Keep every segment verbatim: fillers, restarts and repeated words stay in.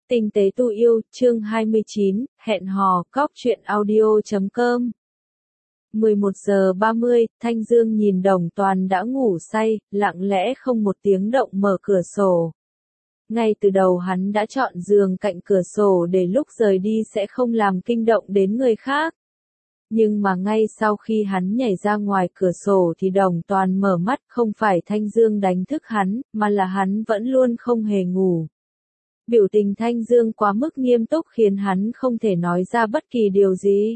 Tinh tế tu yêu, chương hai mươi chín, hẹn hò, cóc truyện audio chấm com. mười một giờ ba mươi, Thanh Dương nhìn Đồng Toàn đã ngủ say, lặng lẽ không một tiếng động mở cửa sổ. Ngay từ đầu hắn đã chọn giường cạnh cửa sổ để lúc rời đi sẽ không làm kinh động đến người khác. Nhưng mà ngay sau khi hắn nhảy ra ngoài cửa sổ thì Đồng Toàn mở mắt, không phải Thanh Dương đánh thức hắn, mà là hắn vẫn luôn không hề ngủ. Biểu tình Thanh Dương quá mức nghiêm túc khiến hắn không thể nói ra bất kỳ điều gì.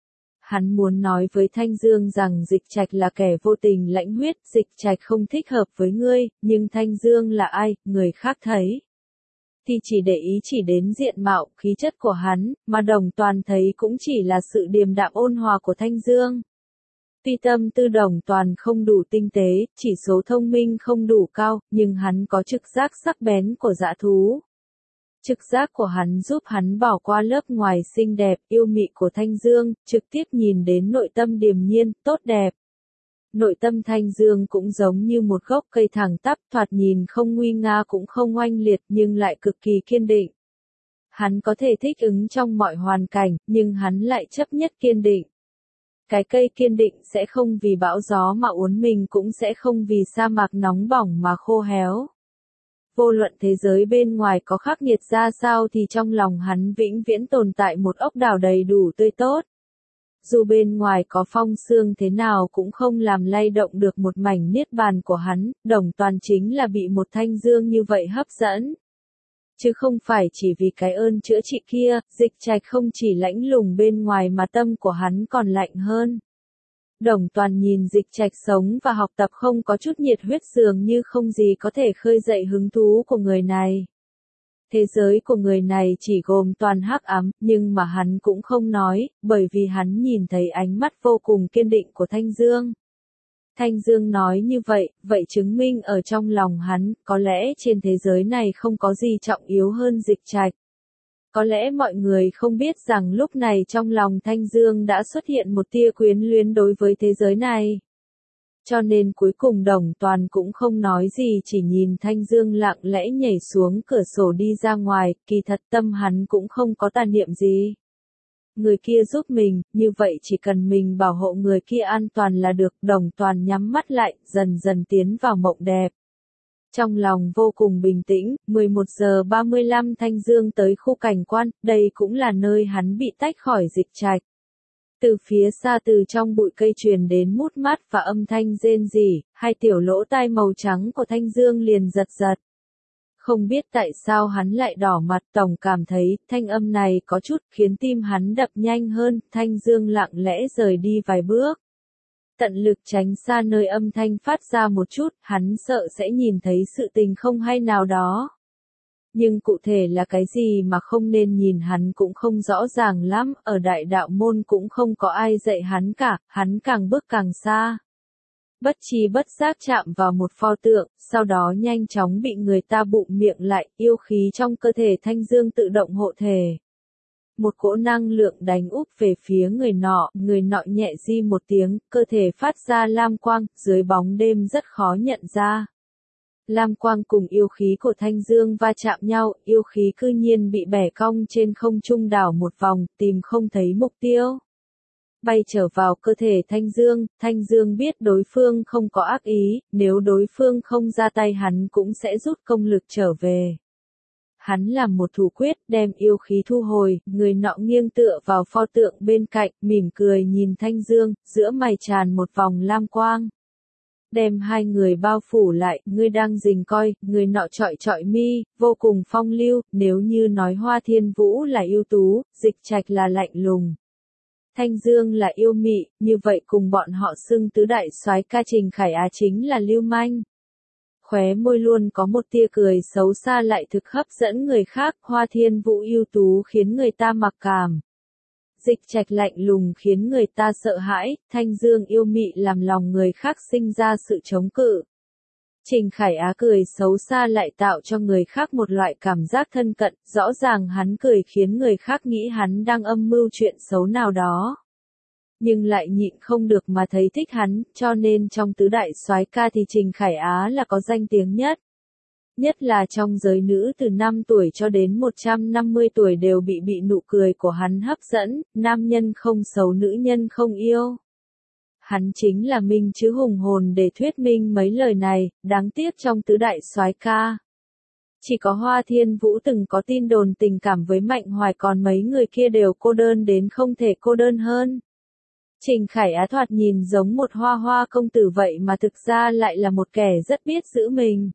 Hắn muốn nói với Thanh Dương rằng Dịch Trạch là kẻ vô tình lãnh huyết, Dịch Trạch không thích hợp với ngươi, nhưng Thanh Dương là ai, người khác thấy thì chỉ để ý chỉ đến diện mạo, khí chất của hắn, mà Đồng Toàn thấy cũng chỉ là sự điềm đạm ôn hòa của Thanh Dương. Tuy tâm tư Đồng Toàn không đủ tinh tế, chỉ số thông minh không đủ cao, nhưng hắn có trực giác sắc bén của dã thú. Trực giác của hắn giúp hắn bỏ qua lớp ngoài xinh đẹp, yêu mị của Thanh Dương, trực tiếp nhìn đến nội tâm điềm nhiên, tốt đẹp. Nội tâm Thanh Dương cũng giống như một gốc cây thẳng tắp, thoạt nhìn không nguy nga cũng không oanh liệt nhưng lại cực kỳ kiên định. Hắn có thể thích ứng trong mọi hoàn cảnh, nhưng hắn lại chấp nhất kiên định. Cái cây kiên định sẽ không vì bão gió mà uốn mình, cũng sẽ không vì sa mạc nóng bỏng mà khô héo. Vô luận thế giới bên ngoài có khắc nghiệt ra sao thì trong lòng hắn vĩnh viễn tồn tại một ốc đảo đầy đủ tươi tốt. Dù bên ngoài có phong sương thế nào cũng không làm lay động được một mảnh niết bàn của hắn, Đồng Toàn chính là bị một Thanh Dương như vậy hấp dẫn. Chứ không phải chỉ vì cái ơn chữa trị kia, Dịch Trạch không chỉ lãnh lùng bên ngoài mà tâm của hắn còn lạnh hơn. Đồng Toàn nhìn Dịch Trạch sống và học tập không có chút nhiệt huyết, dường như không gì có thể khơi dậy hứng thú của người này. Thế giới của người này chỉ gồm toàn hắc ám, nhưng mà hắn cũng không nói, bởi vì hắn nhìn thấy ánh mắt vô cùng kiên định của Thanh Dương. Thanh Dương nói như vậy, vậy chứng minh ở trong lòng hắn, có lẽ trên thế giới này không có gì trọng yếu hơn Dịch Trạch. Có lẽ mọi người không biết rằng lúc này trong lòng Thanh Dương đã xuất hiện một tia quyến luyến đối với thế giới này. Cho nên cuối cùng Đồng Toàn cũng không nói gì, chỉ nhìn Thanh Dương lặng lẽ nhảy xuống cửa sổ đi ra ngoài, kỳ thật tâm hắn cũng không có tà niệm gì. Người kia giúp mình, như vậy chỉ cần mình bảo hộ người kia an toàn là được. Đồng Toàn nhắm mắt lại, dần dần tiến vào mộng đẹp. Trong lòng vô cùng bình tĩnh, mười một giờ ba mươi lăm Thanh Dương tới khu cảnh quan, đây cũng là nơi hắn bị tách khỏi Dịch Trạch. Từ phía xa từ trong bụi cây truyền đến mút mát và âm thanh rên rỉ, hai tiểu lỗ tai màu trắng của Thanh Dương liền giật giật. Không biết tại sao hắn lại đỏ mặt, tổng cảm thấy thanh âm này có chút khiến tim hắn đập nhanh hơn. Thanh Dương lặng lẽ rời đi vài bước, tận lực tránh xa nơi âm thanh phát ra một chút, hắn sợ sẽ nhìn thấy sự tình không hay nào đó. Nhưng cụ thể là cái gì mà không nên nhìn hắn cũng không rõ ràng lắm, ở đại đạo môn cũng không có ai dạy hắn cả, hắn càng bước càng xa. Bất tri bất giác chạm vào một pho tượng, sau đó nhanh chóng bị người ta bụm miệng lại, yêu khí trong cơ thể Thanh Dương tự động hộ thể. Một cỗ năng lượng đánh úp về phía người nọ, người nọ nhẹ di một tiếng, cơ thể phát ra lam quang, dưới bóng đêm rất khó nhận ra. Lam quang cùng yêu khí của Thanh Dương va chạm nhau, yêu khí cư nhiên bị bẻ cong trên không trung đảo một vòng, tìm không thấy mục tiêu. Bay trở vào cơ thể Thanh Dương, Thanh Dương biết đối phương không có ác ý, nếu đối phương không ra tay hắn cũng sẽ rút công lực trở về. Hắn làm một thủ quyết, đem yêu khí thu hồi, người nọ nghiêng tựa vào pho tượng bên cạnh, mỉm cười nhìn Thanh Dương, giữa mày tràn một vòng lam quang. Đem hai người bao phủ lại, ngươi đang rình coi, người nọ trọi trọi mi, vô cùng phong lưu, nếu như nói Hoa Thiên Vũ là ưu tú, Dịch Trạch là lạnh lùng. Thanh Dương là yêu mị, như vậy cùng bọn họ xưng tứ đại soái ca Trình Khải Á chính là lưu manh. Khóe môi luôn có một tia cười xấu xa lại thực hấp dẫn người khác, Hoa Thiên Vũ ưu tú khiến người ta mặc cảm. Dịch Trạch lạnh lùng khiến người ta sợ hãi, Thanh Dương yêu mị làm lòng người khác sinh ra sự chống cự. Trình Khải Á cười xấu xa lại tạo cho người khác một loại cảm giác thân cận, rõ ràng hắn cười khiến người khác nghĩ hắn đang âm mưu chuyện xấu nào đó. Nhưng lại nhịn không được mà thấy thích hắn, cho nên trong tứ đại soái ca thì Trình Khải Á là có danh tiếng nhất. Nhất là trong giới nữ từ năm tuổi cho đến một trăm năm mươi tuổi đều bị bị nụ cười của hắn hấp dẫn, nam nhân không xấu nữ nhân không yêu. Hắn chính là minh chứ hùng hồn để thuyết minh mấy lời này, đáng tiếc trong tứ đại soái ca. Chỉ có Hoa Thiên Vũ từng có tin đồn tình cảm với Mạnh Hoài, còn mấy người kia đều cô đơn đến không thể cô đơn hơn. Trình Khải Á thoạt nhìn giống một hoa hoa công tử vậy mà thực ra lại là một kẻ rất biết giữ mình.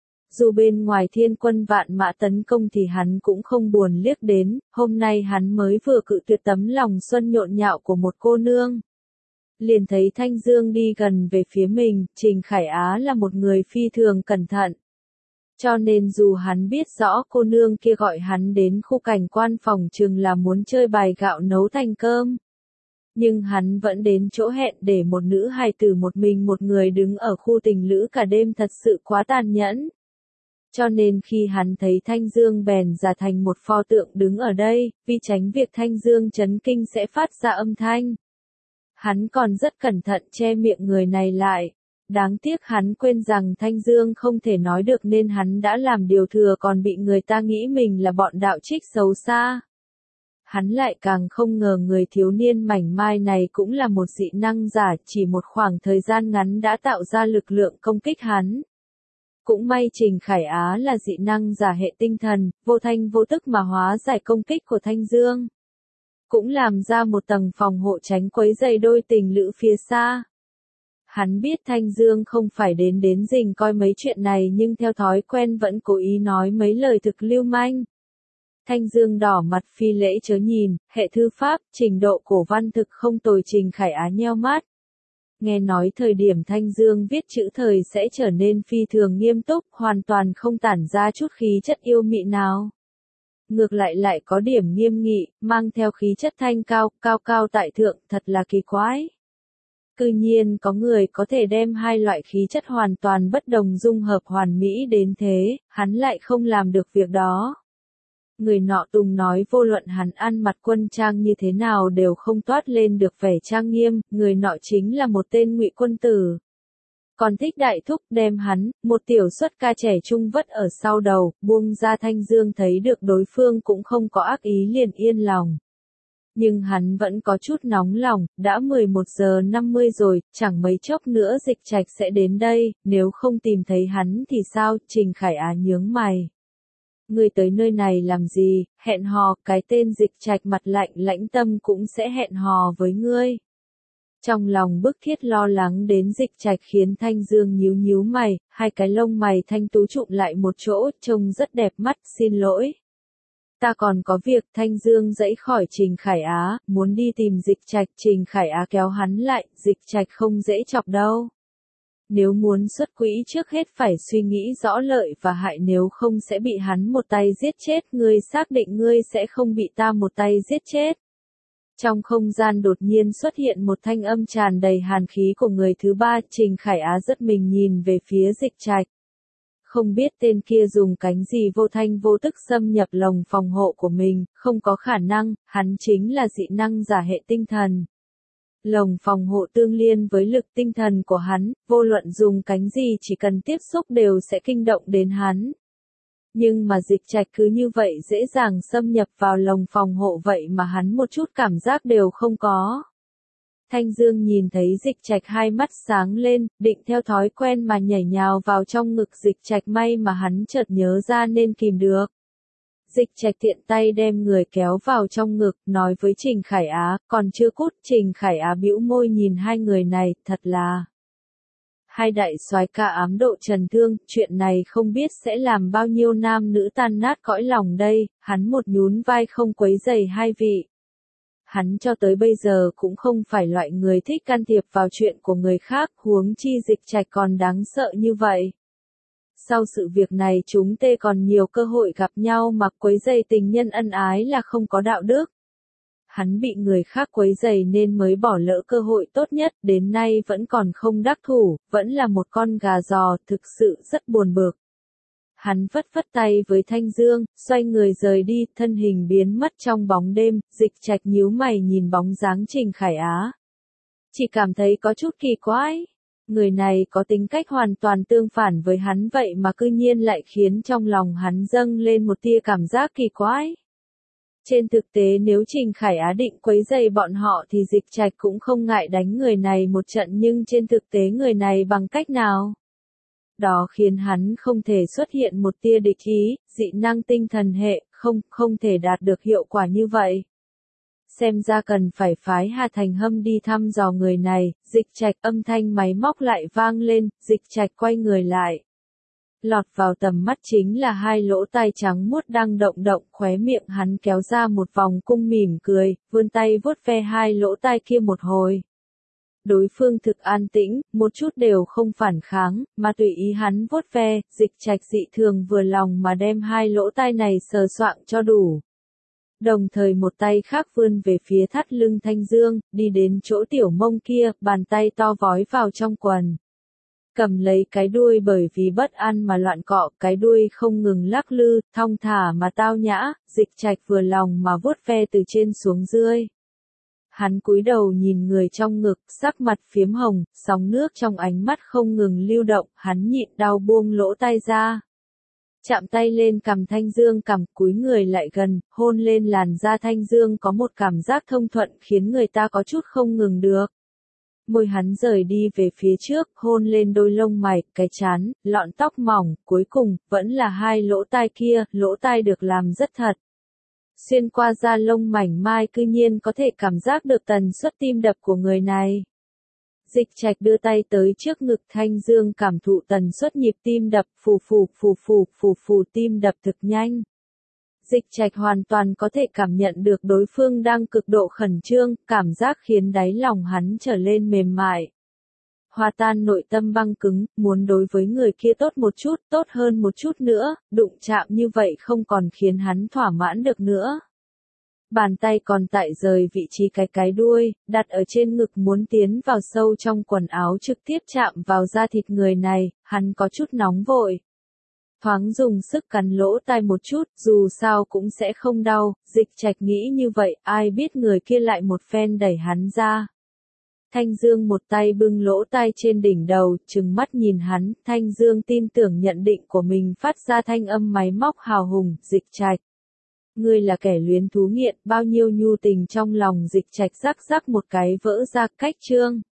Dù bên ngoài thiên quân vạn mã tấn công thì hắn cũng không buồn liếc đến, hôm nay hắn mới vừa cự tuyệt tấm lòng xuân nhộn nhạo của một cô nương. Liền thấy Thanh Dương đi gần về phía mình, Trình Khải Á là một người phi thường cẩn thận. Cho nên dù hắn biết rõ cô nương kia gọi hắn đến khu cảnh quan phòng trường là muốn chơi bài gạo nấu thành cơm. Nhưng hắn vẫn đến chỗ hẹn để một nữ hài tử một mình một người đứng ở khu tình lữ cả đêm thật sự quá tàn nhẫn. Cho nên khi hắn thấy Thanh Dương bèn giả thành một pho tượng đứng ở đây, vì tránh việc Thanh Dương chấn kinh sẽ phát ra âm thanh. Hắn còn rất cẩn thận che miệng người này lại. Đáng tiếc hắn quên rằng Thanh Dương không thể nói được nên hắn đã làm điều thừa còn bị người ta nghĩ mình là bọn đạo trích xấu xa. Hắn lại càng không ngờ người thiếu niên mảnh mai này cũng là một dị năng giả, chỉ một khoảng thời gian ngắn đã tạo ra lực lượng công kích hắn. Cũng may Trình Khải Á là dị năng giả hệ tinh thần, vô thanh vô tức mà hóa giải công kích của Thanh Dương. Cũng làm ra một tầng phòng hộ tránh quấy rầy đôi tình lữ phía xa. Hắn biết Thanh Dương không phải đến đến rình coi mấy chuyện này nhưng theo thói quen vẫn cố ý nói mấy lời thực lưu manh. Thanh Dương đỏ mặt phi lễ chớ nhìn, hệ thư pháp, trình độ cổ văn thực không tồi. Trình Khải Á nheo mắt. Nghe nói thời điểm Thanh Dương viết chữ thời sẽ trở nên phi thường nghiêm túc, hoàn toàn không tản ra chút khí chất yêu mị nào. Ngược lại lại có điểm nghiêm nghị, mang theo khí chất thanh cao, cao cao tại thượng, thật là kỳ quái. Cư nhiên có người có thể đem hai loại khí chất hoàn toàn bất đồng dung hợp hoàn mỹ đến thế, hắn lại không làm được việc đó. Người nọ tùng nói vô luận hắn ăn mặc quân trang như thế nào đều không toát lên được vẻ trang nghiêm, người nọ chính là một tên ngụy quân tử. Còn thích đại thúc đem hắn, một tiểu xuất ca trẻ trung vất ở sau đầu, buông ra. Thanh Dương thấy được đối phương cũng không có ác ý liền yên lòng. Nhưng hắn vẫn có chút nóng lòng, đã mười một giờ năm mươi rồi, chẳng mấy chốc nữa Dịch Trạch sẽ đến đây, nếu không tìm thấy hắn thì sao? Trình Khải Á nhướng mày. Ngươi tới nơi này làm gì? Hẹn hò, cái tên Dịch Trạch mặt lạnh lãnh tâm cũng sẽ hẹn hò với ngươi. Trong lòng bức thiết lo lắng đến Dịch Trạch khiến Thanh Dương nhíu nhíu mày, hai cái lông mày thanh tú trụm lại một chỗ, trông rất đẹp mắt. Xin lỗi. Ta còn có việc. Thanh Dương giãy khỏi Trình Khải Á, muốn đi tìm Dịch Trạch. Trình Khải Á kéo hắn lại, Dịch Trạch không dễ chọc đâu. Nếu muốn xuất quỹ trước hết phải suy nghĩ rõ lợi và hại, nếu không sẽ bị hắn một tay giết chết. Ngươi xác định ngươi sẽ không bị ta một tay giết chết. Trong không gian đột nhiên xuất hiện một thanh âm tràn đầy hàn khí của người thứ ba. Trình Khải Á giật mình nhìn về phía Dịch Trạch. Không biết tên kia dùng cánh gì vô thanh vô tức xâm nhập lồng phòng hộ của mình, không có khả năng, hắn chính là dị năng giả hệ tinh thần. Lồng phòng hộ tương liên với lực tinh thần của hắn, vô luận dùng cánh gì chỉ cần tiếp xúc đều sẽ kinh động đến hắn. Nhưng mà Dịch Trạch cứ như vậy dễ dàng xâm nhập vào lồng phòng hộ vậy mà hắn một chút cảm giác đều không có. Thanh Dương nhìn thấy Dịch Trạch hai mắt sáng lên, định theo thói quen mà nhảy nhào vào trong ngực Dịch Trạch, may mà hắn chợt nhớ ra nên kìm được. Dịch Trạch tiện tay đem người kéo vào trong ngực, nói với Trình Khải Á, còn chưa cút. Trình Khải Á bĩu môi nhìn hai người này, thật là hai đại soái ca ám độ trần thương, chuyện này không biết sẽ làm bao nhiêu nam nữ tan nát cõi lòng đây. Hắn một nhún vai không quấy rầy hai vị. Hắn cho tới bây giờ cũng không phải loại người thích can thiệp vào chuyện của người khác, huống chi Dịch Trạch còn đáng sợ như vậy. Sau sự việc này chúng tê còn nhiều cơ hội gặp nhau mà quấy rầy tình nhân ân ái là không có đạo đức. Hắn bị người khác quấy rầy nên mới bỏ lỡ cơ hội tốt nhất, đến nay vẫn còn không đắc thủ, vẫn là một con gà giò, thực sự rất buồn bực. Hắn phất phất tay với Thanh Dương, xoay người rời đi, thân hình biến mất trong bóng đêm. Dịch Trạch nhíu mày nhìn bóng dáng Trình Khải Á. Chỉ cảm thấy có chút kỳ quái. Người này có tính cách hoàn toàn tương phản với hắn vậy mà cư nhiên lại khiến trong lòng hắn dâng lên một tia cảm giác kỳ quái. Trên thực tế nếu Trình Khải Á định quấy rầy bọn họ thì Dịch Trạch cũng không ngại đánh người này một trận, nhưng trên thực tế người này bằng cách nào? Đó khiến hắn không thể xuất hiện một tia địch ý, dị năng tinh thần hệ, không, không thể đạt được hiệu quả như vậy. Xem ra cần phải phái Hà Thành Hâm đi thăm dò người này. Dịch Trạch, âm thanh máy móc lại vang lên, Dịch Trạch quay người lại. Lọt vào tầm mắt chính là hai lỗ tai trắng muốt đang động động, khóe miệng hắn kéo ra một vòng cung mỉm cười, vươn tay vuốt ve hai lỗ tai kia một hồi. Đối phương thực an tĩnh, một chút đều không phản kháng, mà tùy ý hắn vuốt ve. Dịch Trạch dị thường vừa lòng mà đem hai lỗ tai này sờ soạng cho đủ. Đồng thời một tay khác vươn về phía thắt lưng Thanh Dương, đi đến chỗ tiểu mông kia, bàn tay to vói vào trong quần. Cầm lấy cái đuôi, bởi vì bất an mà loạn cọ, cái đuôi không ngừng lắc lư, thong thả mà tao nhã. Dịch Trạch vừa lòng mà vuốt ve từ trên xuống dưới. Hắn cúi đầu nhìn người trong ngực, sắc mặt phiếm hồng, sóng nước trong ánh mắt không ngừng lưu động, hắn nhịn đau buông lỗ tai ra. Chạm tay lên cằm Thanh Dương, cằm, cúi người lại gần, hôn lên làn da Thanh Dương, có một cảm giác thông thuận khiến người ta có chút không ngừng được. Môi hắn rời đi về phía trước, hôn lên đôi lông mày, cái trán, lọn tóc mỏng, cuối cùng, vẫn là hai lỗ tai kia, lỗ tai được làm rất thật. Xuyên qua da lông mảnh mai cư nhiên có thể cảm giác được tần suất tim đập của người này. Dịch Trạch đưa tay tới trước ngực Thanh Dương, cảm thụ tần suất nhịp tim đập, phù phù phù phù phù phù, tim đập thực nhanh. Dịch Trạch hoàn toàn có thể cảm nhận được đối phương đang cực độ khẩn trương, cảm giác khiến đáy lòng hắn trở lên mềm mại. Hòa tan nội tâm băng cứng, muốn đối với người kia tốt một chút, tốt hơn một chút nữa, đụng chạm như vậy không còn khiến hắn thỏa mãn được nữa. Bàn tay còn tại rời vị trí cái cái đuôi, đặt ở trên ngực, muốn tiến vào sâu trong quần áo trực tiếp chạm vào da thịt người này, hắn có chút nóng vội. Thoáng dùng sức cắn lỗ tai một chút, dù sao cũng sẽ không đau. Dịch Trạch nghĩ như vậy, ai biết người kia lại một phen đẩy hắn ra. Thanh Dương một tay bưng lỗ tai trên đỉnh đầu, trừng mắt nhìn hắn. Thanh Dương tin tưởng nhận định của mình, phát ra thanh âm máy móc hào hùng. Dịch Trạch, ngươi là kẻ luyến thú nghiện. Bao nhiêu nhu tình trong lòng Dịch Trạch rắc rắc một cái vỡ ra. Cách chương